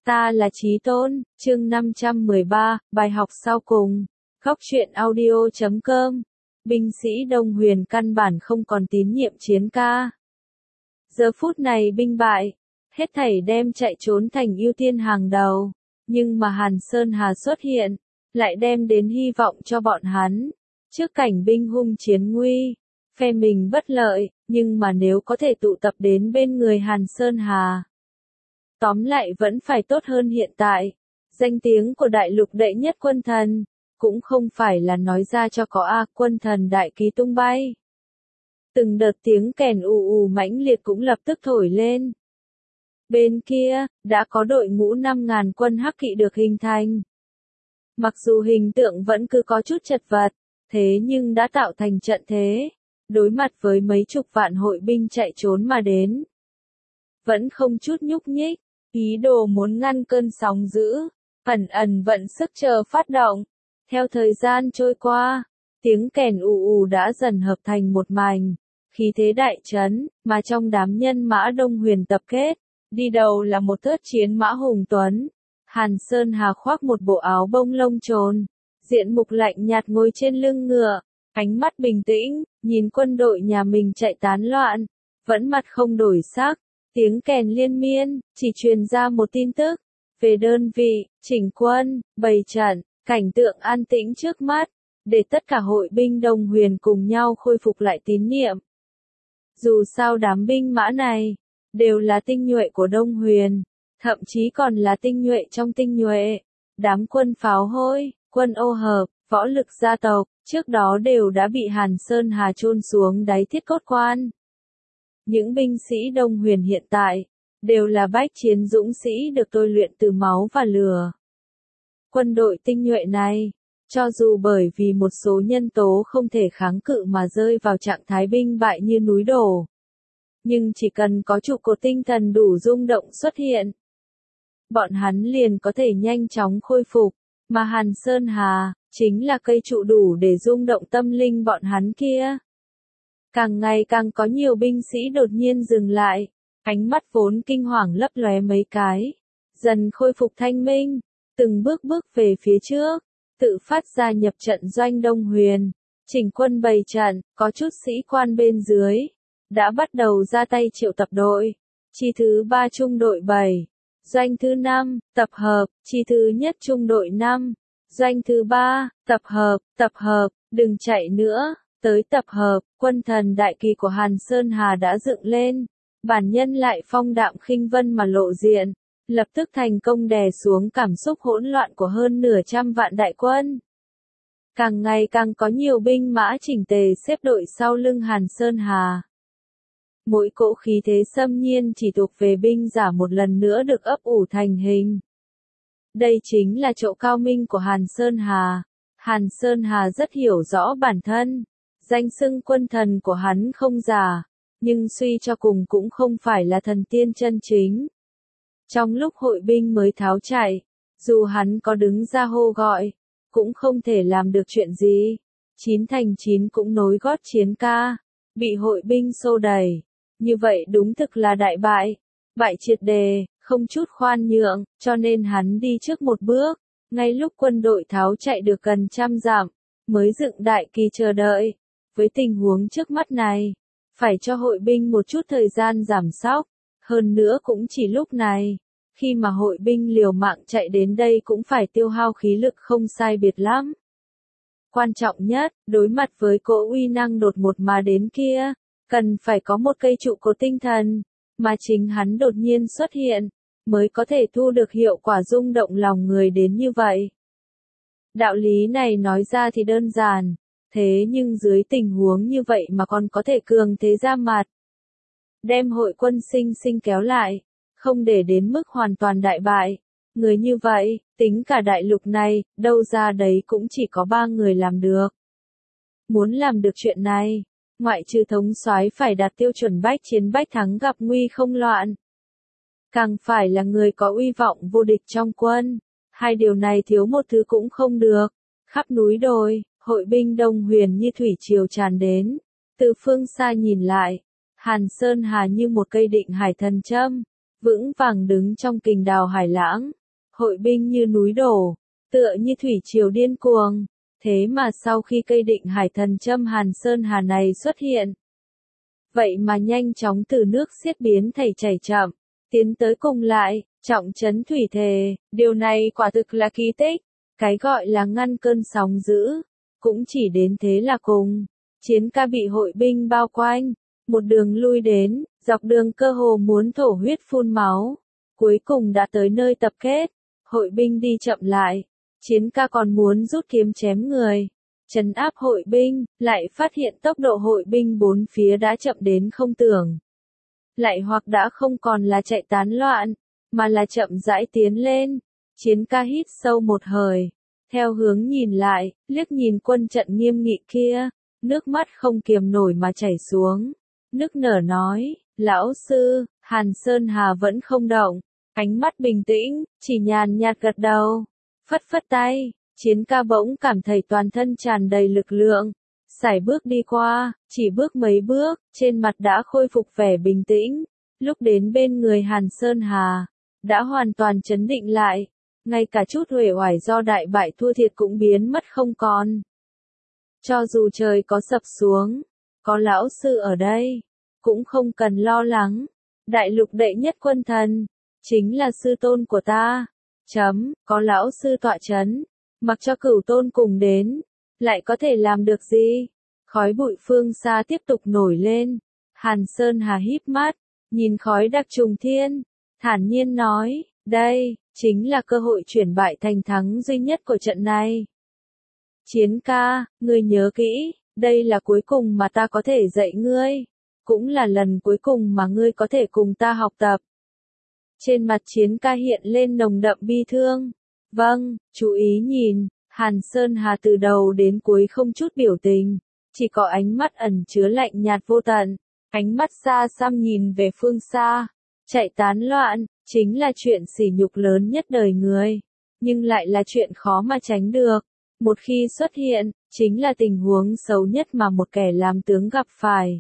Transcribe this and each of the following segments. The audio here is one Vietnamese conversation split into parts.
Ta là Chí Tôn, chương 513, bài học sau cùng. Góc truyện audio.com. Binh sĩ Đông Huyền căn bản không còn tín nhiệm chiến ca. Giờ phút này binh bại, hết thảy đem chạy trốn thành ưu tiên hàng đầu. Nhưng mà Hàn Sơn Hà xuất hiện, lại đem đến hy vọng cho bọn hắn. Trước cảnh binh hung chiến nguy, phe mình bất lợi, nhưng mà nếu có thể tụ tập đến bên người Hàn Sơn Hà. Tóm lại vẫn phải tốt hơn hiện tại. Danh tiếng của đại lục đệ nhất quân thần, cũng không phải là nói ra cho có quân thần đại ký tung bay. Từng đợt tiếng kèn ù ù mãnh liệt cũng lập tức thổi lên. Bên kia, đã có đội ngũ 5.000 quân hắc kỵ được hình thành. Mặc dù hình tượng vẫn cứ có chút chật vật, thế nhưng đã tạo thành trận thế, đối mặt với mấy chục vạn hội binh chạy trốn mà đến. Vẫn không chút nhúc nhích, ý đồ muốn ngăn cơn sóng dữ, ẩn vận sức chờ phát động. Theo thời gian trôi qua, tiếng kèn ù ù đã dần hợp thành một mảnh, khí thế đại trấn, mà trong đám nhân mã Đông Huyền tập kết, đi đầu là một thớt chiến mã hùng tuấn. Hàn Sơn Hà khoác một bộ áo bông lông trồn, diện mục lạnh nhạt ngồi trên lưng ngựa, ánh mắt bình tĩnh, nhìn quân đội nhà mình chạy tán loạn, vẫn mặt không đổi sắc. Tiếng kèn liên miên, chỉ truyền ra một tin tức, về đơn vị, chỉnh quân, bày trận, cảnh tượng an tĩnh trước mắt, để tất cả hội binh Đông Huyền cùng nhau khôi phục lại tín niệm. Dù sao đám binh mã này, đều là tinh nhuệ của Đông Huyền, thậm chí còn là tinh nhuệ trong tinh nhuệ. Đám quân pháo hôi, quân ô hợp, võ lực gia tộc, trước đó đều đã bị Hàn Sơn Hà chôn xuống đáy thiết cốt quan. Những binh sĩ Đông Huyền hiện tại, đều là bách chiến dũng sĩ được tôi luyện từ máu và lửa. Quân đội tinh nhuệ này, cho dù bởi vì một số nhân tố không thể kháng cự mà rơi vào trạng thái binh bại như núi đổ. Nhưng chỉ cần có trụ cột tinh thần đủ rung động xuất hiện, bọn hắn liền có thể nhanh chóng khôi phục, mà Hàn Sơn Hà, chính là cây trụ đủ để rung động tâm linh bọn hắn kia. Càng ngày càng có nhiều binh sĩ đột nhiên dừng lại, ánh mắt vốn kinh hoàng lấp lóe mấy cái, dần khôi phục thanh minh, từng bước về phía trước, tự phát gia nhập trận doanh Đông Huyền, chỉnh quân bày trận, có chút sĩ quan bên dưới, đã bắt đầu ra tay triệu tập đội, chi thứ 3 trung đội 7, doanh thứ 5, tập hợp, chi thứ nhất trung đội 5, doanh thứ 3, tập hợp, đừng chạy nữa. Tới tập hợp, quân thần đại kỳ của Hàn Sơn Hà đã dựng lên, bản nhân lại phong đạm khinh vân mà lộ diện, lập tức thành công đè xuống cảm xúc hỗn loạn của hơn nửa trăm vạn đại quân. Càng ngày càng có nhiều binh mã chỉnh tề xếp đội sau lưng Hàn Sơn Hà. Mỗi cỗ khí thế xâm nhiên chỉ thuộc về binh giả một lần nữa được ấp ủ thành hình. Đây chính là chỗ cao minh của Hàn Sơn Hà. Hàn Sơn Hà rất hiểu rõ bản thân. Danh xưng quân thần của hắn không giả, nhưng suy cho cùng cũng không phải là thần tiên chân chính. Trong lúc hội binh mới tháo chạy, dù hắn có đứng ra hô gọi, cũng không thể làm được chuyện gì. 9/9 cũng nối gót chiến ca, bị hội binh xô đẩy. Như vậy đúng thực là đại bại, bại triệt đề, không chút khoan nhượng, cho nên hắn đi trước một bước, ngay lúc quân đội tháo chạy được gần trăm dặm, mới dựng đại kỳ chờ đợi. Với tình huống trước mắt này, phải cho hội binh một chút thời gian giảm sóc, hơn nữa cũng chỉ lúc này, khi mà hội binh liều mạng chạy đến đây cũng phải tiêu hao khí lực không sai biệt lắm. Quan trọng nhất, đối mặt với cỗ uy năng đột ngột mà đến kia, cần phải có một cây trụ cột tinh thần, mà chính hắn đột nhiên xuất hiện, mới có thể thu được hiệu quả rung động lòng người đến như vậy. Đạo lý này nói ra thì đơn giản. Thế nhưng dưới tình huống như vậy mà còn có thể cường thế ra mặt. Đem hội quân sinh kéo lại, không để đến mức hoàn toàn đại bại. Người như vậy, tính cả đại lục này, đâu ra đấy cũng chỉ có 3 người làm được. Muốn làm được chuyện này, ngoại trừ thống soái phải đạt tiêu chuẩn bách chiến bách thắng gặp nguy không loạn. Càng phải là người có uy vọng vô địch trong quân. Hai điều này thiếu một thứ cũng không được. Khắp núi đồi, hội binh Đông Huyền như thủy triều tràn đến. Từ phương xa nhìn lại, Hàn Sơn Hà như một cây định hải thần châm, vững vàng đứng trong kình đào hải lãng, hội binh như núi đổ, tựa như thủy triều điên cuồng. Thế mà sau khi cây định hải thần châm Hàn Sơn Hà này xuất hiện, vậy mà nhanh chóng từ nước xiết biến thành chảy chậm, tiến tới cùng lại, trọng trấn thủy thề, điều này quả thực là kỳ tích. Cái gọi là ngăn cơn sóng dữ, cũng chỉ đến thế là cùng. Chiến ca bị hội binh bao quanh, một đường lui đến, dọc đường cơ hồ muốn thổ huyết phun máu. Cuối cùng đã tới nơi tập kết, hội binh đi chậm lại, chiến ca còn muốn rút kiếm chém người, trấn áp hội binh, lại phát hiện tốc độ hội binh bốn phía đã chậm đến không tưởng. Lại hoặc đã không còn là chạy tán loạn, mà là chậm rãi tiến lên. Chiến ca hít sâu một hơi, theo hướng nhìn lại, liếc nhìn quân trận nghiêm nghị kia, nước mắt không kiềm nổi mà chảy xuống. Nức nở nói, lão sư, Hàn Sơn Hà vẫn không động, ánh mắt bình tĩnh, chỉ nhàn nhạt gật đầu, phất phất tay. Chiến ca bỗng cảm thấy toàn thân tràn đầy lực lượng, sải bước đi qua, chỉ bước mấy bước, trên mặt đã khôi phục vẻ bình tĩnh. Lúc đến bên người Hàn Sơn Hà, đã hoàn toàn trấn định lại, ngay cả chút uể oải do đại bại thua thiệt cũng biến mất không còn. Cho dù trời có sập xuống, có lão sư ở đây, cũng không cần lo lắng. Đại lục đệ nhất quân thần, chính là sư tôn của ta. Có lão sư tọa chấn, mặc cho cửu tôn cùng đến, lại có thể làm được gì? Khói bụi phương xa tiếp tục nổi lên. Hàn Sơn Hà híp mắt, nhìn khói đặc trùng thiên, thản nhiên nói, đây, chính là cơ hội chuyển bại thành thắng duy nhất của trận này. Chiến ca, ngươi nhớ kỹ, đây là cuối cùng mà ta có thể dạy ngươi, cũng là lần cuối cùng mà ngươi có thể cùng ta học tập. Trên mặt chiến ca hiện lên nồng đậm bi thương. Vâng, chú ý nhìn, Hàn Sơn Hà từ đầu đến cuối không chút biểu tình, chỉ có ánh mắt ẩn chứa lạnh nhạt vô tận, ánh mắt xa xăm nhìn về phương xa. Chạy tán loạn, chính là chuyện sỉ nhục lớn nhất đời người, nhưng lại là chuyện khó mà tránh được. Một khi xuất hiện, chính là tình huống xấu nhất mà một kẻ làm tướng gặp phải.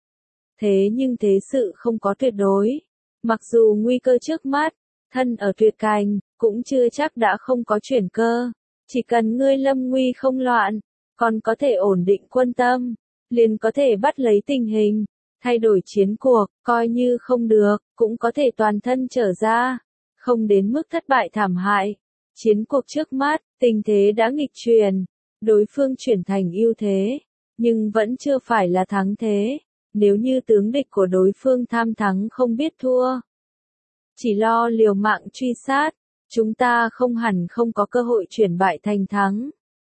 Thế nhưng thế sự không có tuyệt đối. Mặc dù nguy cơ trước mắt, thân ở tuyệt cảnh, cũng chưa chắc đã không có chuyển cơ. Chỉ cần ngươi lâm nguy không loạn, còn có thể ổn định quân tâm, liền có thể bắt lấy tình hình, thay đổi chiến cuộc, coi như không được, cũng có thể toàn thân trở ra, không đến mức thất bại thảm hại. Chiến cuộc trước mắt, tình thế đã nghịch chuyển, đối phương chuyển thành ưu thế, nhưng vẫn chưa phải là thắng thế. Nếu như tướng địch của đối phương tham thắng không biết thua, chỉ lo liều mạng truy sát, chúng ta không hẳn không có cơ hội chuyển bại thành thắng.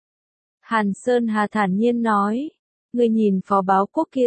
Hàn Sơn Hà thản nhiên nói, ngươi nhìn phó báo quốc kia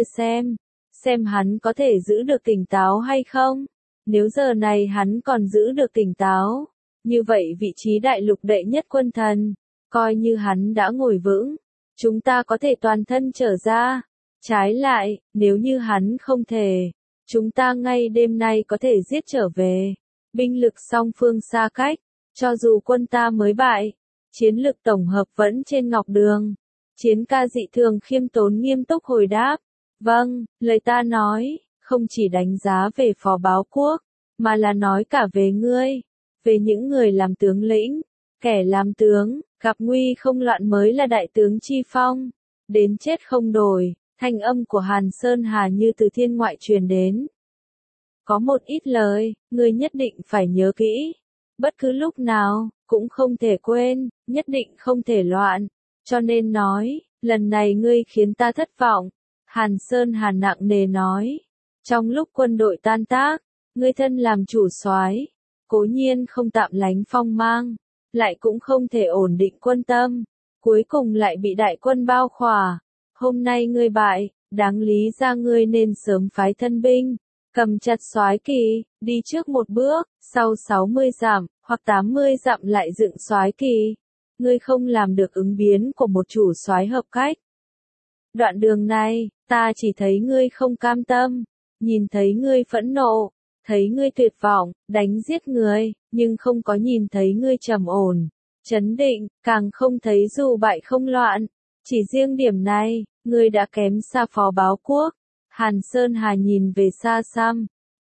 xem hắn có thể giữ được tỉnh táo hay không? Nếu giờ này hắn còn giữ được tỉnh táo, như vậy vị trí đại lục đệ nhất quân thần, coi như hắn đã ngồi vững, chúng ta có thể toàn thân trở ra. Trái lại, nếu như hắn không thể, chúng ta ngay đêm nay có thể giết trở về. Binh lực song phương xa cách, cho dù quân ta mới bại, chiến lực tổng hợp vẫn trên ngọc đường. Chiến ca dị thường khiêm tốn nghiêm túc hồi đáp. Vâng, lời ta nói, không chỉ đánh giá về phó báo quốc, mà là nói cả về ngươi, về những người làm tướng lĩnh, kẻ làm tướng, gặp nguy không loạn mới là đại tướng chi phong, đến chết không đổi. Thanh âm của Hàn Sơn Hà như từ thiên ngoại truyền đến. Có một ít lời, ngươi nhất định phải nhớ kỹ. Bất cứ lúc nào, cũng không thể quên, nhất định không thể loạn. Cho nên nói, lần này ngươi khiến ta thất vọng. Hàn Sơn Hà nặng nề nói. Trong lúc quân đội tan tác, ngươi thân làm chủ soái, cố nhiên không tạm lánh phong mang, lại cũng không thể ổn định quân tâm. Cuối cùng lại bị đại quân bao khỏa. Hôm nay ngươi bại, đáng lý ra ngươi nên sớm phái thân binh, cầm chặt soái kỳ, đi trước một bước, sau 60 dặm, hoặc 80 dặm lại dựng soái kỳ. Ngươi không làm được ứng biến của một chủ soái hợp cách. Đoạn đường này, ta chỉ thấy ngươi không cam tâm, nhìn thấy ngươi phẫn nộ, thấy ngươi tuyệt vọng, đánh giết người, nhưng không có nhìn thấy ngươi trầm ổn, trấn định, càng không thấy dù bại không loạn. Chỉ riêng điểm này, ngươi đã kém xa phó báo quốc. Hàn Sơn Hà nhìn về xa xăm,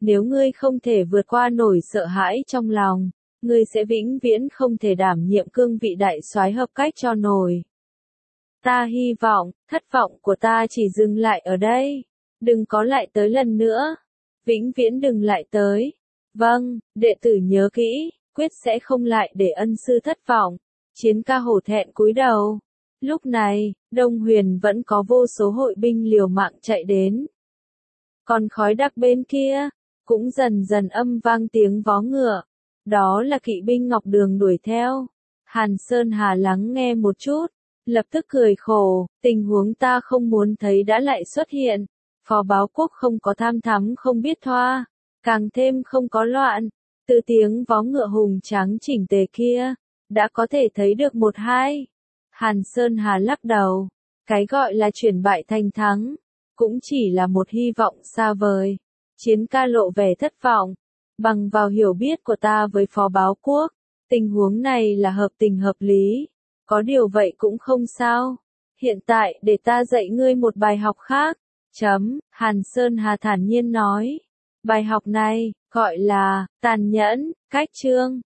Nếu ngươi không thể vượt qua nổi sợ hãi trong lòng, ngươi sẽ vĩnh viễn không thể đảm nhiệm cương vị đại soái hợp cách cho nổi. Ta hy vọng, thất vọng của ta chỉ dừng lại ở đây. Đừng có lại tới lần nữa. Vĩnh viễn đừng lại tới. Vâng, đệ tử nhớ kỹ, quyết sẽ không lại để ân sư thất vọng. Chiến ca hổ thẹn cúi đầu. Lúc này, Đông Huyền vẫn có vô số hội binh liều mạng chạy đến. Còn khói đặc bên kia, cũng dần dần âm vang tiếng vó ngựa. Đó là kỵ binh Ngọc Đường đuổi theo. Hàn Sơn Hà lắng nghe một chút, lập tức cười khổ, tình huống ta không muốn thấy đã lại xuất hiện. Phò báo quốc không có tham thắm không biết thoa, càng thêm không có loạn. Từ tiếng vó ngựa hùng tráng chỉnh tề kia, đã có thể thấy được một hai. Hàn Sơn Hà lắc đầu, cái gọi là chuyển bại thành thắng, cũng chỉ là một hy vọng xa vời. Chiến ca lộ vẻ thất vọng, bằng vào hiểu biết của ta với phó báo quốc, tình huống này là hợp tình hợp lý, có điều vậy cũng không sao. Hiện tại để ta dạy ngươi một bài học khác. Hàn Sơn Hà thản nhiên nói. Bài học này, gọi là, tàn nhẫn, cách chương.